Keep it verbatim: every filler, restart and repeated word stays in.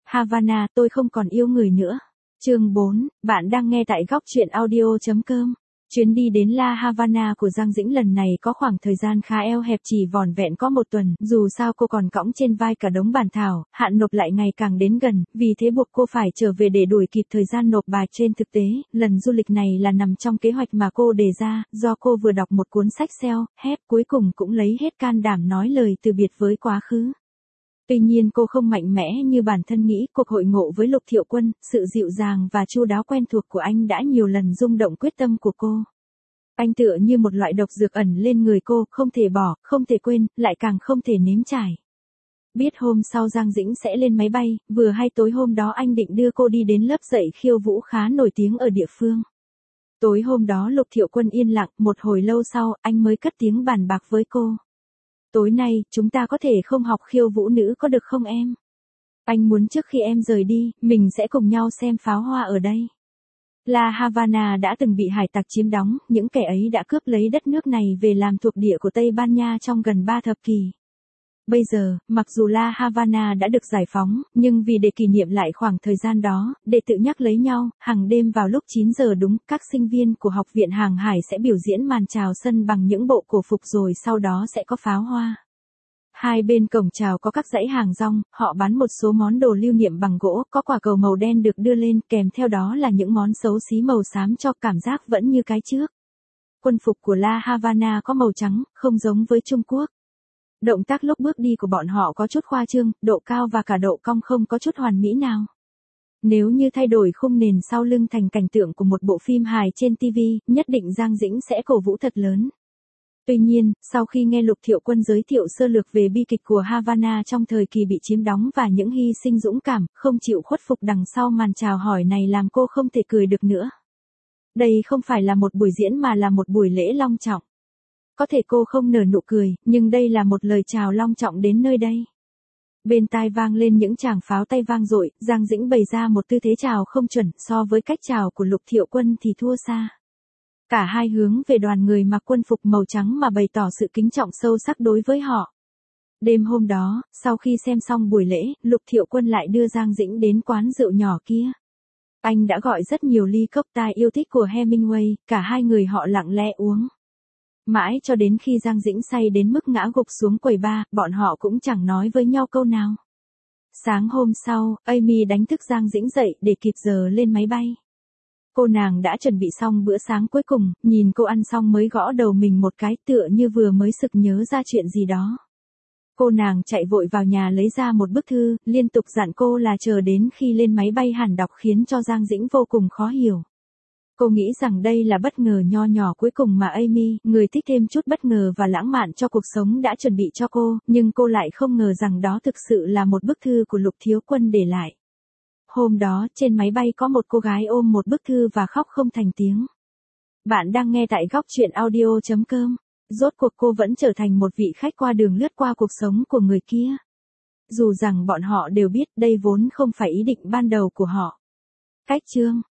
Havana, tôi không còn yêu người nữa. Chương bốn, bạn đang nghe tại góc truyện audio.com. Chuyến đi đến La Havana của Giang Dĩnh lần này có khoảng thời gian khá eo hẹp, chỉ vỏn vẹn có một tuần, dù sao cô còn cõng trên vai cả đống bản thảo, hạn nộp lại ngày càng đến gần, vì thế buộc cô phải trở về để đuổi kịp thời gian nộp bài. Trên thực tế, lần du lịch này là nằm trong kế hoạch mà cô đề ra, do cô vừa đọc một cuốn sách self-help, cuối cùng cũng lấy hết can đảm nói lời từ biệt với quá khứ. Tuy nhiên cô không mạnh mẽ như bản thân nghĩ, cuộc hội ngộ với Lục Thiệu Quân, sự dịu dàng và chu đáo quen thuộc của anh đã nhiều lần rung động quyết tâm của cô. Anh tựa như một loại độc dược ẩn lên người cô, không thể bỏ, không thể quên, lại càng không thể nếm trải. Biết hôm sau Giang Dĩnh sẽ lên máy bay, vừa hay tối hôm đó anh định đưa cô đi đến lớp dạy khiêu vũ khá nổi tiếng ở địa phương. Tối hôm đó Lục Thiệu Quân yên lặng, một hồi lâu sau, anh mới cất tiếng bàn bạc với cô. Tối nay, chúng ta có thể không học khiêu vũ nữ có được không em? Anh muốn trước khi em rời đi, mình sẽ cùng nhau xem pháo hoa ở đây. La Havana đã từng bị hải tặc chiếm đóng, những kẻ ấy đã cướp lấy đất nước này về làm thuộc địa của Tây Ban Nha trong gần ba thập kỷ. Bây giờ, mặc dù La Havana đã được giải phóng, nhưng vì để kỷ niệm lại khoảng thời gian đó, để tự nhắc lấy nhau, hàng đêm vào lúc chín giờ đúng, các sinh viên của Học viện Hàng hải sẽ biểu diễn màn chào sân bằng những bộ cổ phục, rồi sau đó sẽ có pháo hoa. Hai bên cổng chào có các dãy hàng rong, họ bán một số món đồ lưu niệm bằng gỗ, có quả cầu màu đen được đưa lên, kèm theo đó là những món xấu xí màu xám cho cảm giác vẫn như cái trước. Quân phục của La Havana có màu trắng, không giống với Trung Quốc. Động tác lúc bước đi của bọn họ có chút khoa trương, độ cao và cả độ cong không có chút hoàn mỹ nào. Nếu như thay đổi khung nền sau lưng thành cảnh tượng của một bộ phim hài trên ti vi, nhất định Giang Dĩnh sẽ cổ vũ thật lớn. Tuy nhiên, sau khi nghe Lục Thiệu Quân giới thiệu sơ lược về bi kịch của Havana trong thời kỳ bị chiếm đóng và những hy sinh dũng cảm, không chịu khuất phục đằng sau màn chào hỏi này làm cô không thể cười được nữa. Đây không phải là một buổi diễn mà là một buổi lễ long trọng. Có thể cô không nở nụ cười, nhưng đây là một lời chào long trọng đến nơi đây. Bên tai vang lên những tràng pháo tay vang dội, Giang Dĩnh bày ra một tư thế chào không chuẩn, so với cách chào của Lục Thiệu Quân thì thua xa. Cả hai hướng về đoàn người mặc quân phục màu trắng mà bày tỏ sự kính trọng sâu sắc đối với họ. Đêm hôm đó, sau khi xem xong buổi lễ, Lục Thiệu Quân lại đưa Giang Dĩnh đến quán rượu nhỏ kia. Anh đã gọi rất nhiều ly cocktail yêu thích của Hemingway, cả hai người họ lặng lẽ uống. Mãi cho đến khi Giang Dĩnh say đến mức ngã gục xuống quầy bar, bọn họ cũng chẳng nói với nhau câu nào. Sáng hôm sau, Amy đánh thức Giang Dĩnh dậy để kịp giờ lên máy bay. Cô nàng đã chuẩn bị xong bữa sáng cuối cùng, nhìn cô ăn xong mới gõ đầu mình một cái, tựa như vừa mới sực nhớ ra chuyện gì đó. Cô nàng chạy vội vào nhà lấy ra một bức thư, liên tục dặn cô là chờ đến khi lên máy bay hẳn đọc, khiến cho Giang Dĩnh vô cùng khó hiểu. Cô nghĩ rằng đây là bất ngờ nho nhỏ cuối cùng mà Amy, người thích thêm chút bất ngờ và lãng mạn cho cuộc sống, đã chuẩn bị cho cô, nhưng cô lại không ngờ rằng đó thực sự là một bức thư của Lục Thiếu Quân để lại. Hôm đó, trên máy bay có một cô gái ôm một bức thư và khóc không thành tiếng. Bạn đang nghe tại góc truyện audio.com. Rốt cuộc cô vẫn trở thành một vị khách qua đường lướt qua cuộc sống của người kia. Dù rằng bọn họ đều biết đây vốn không phải ý định ban đầu của họ. Cách chương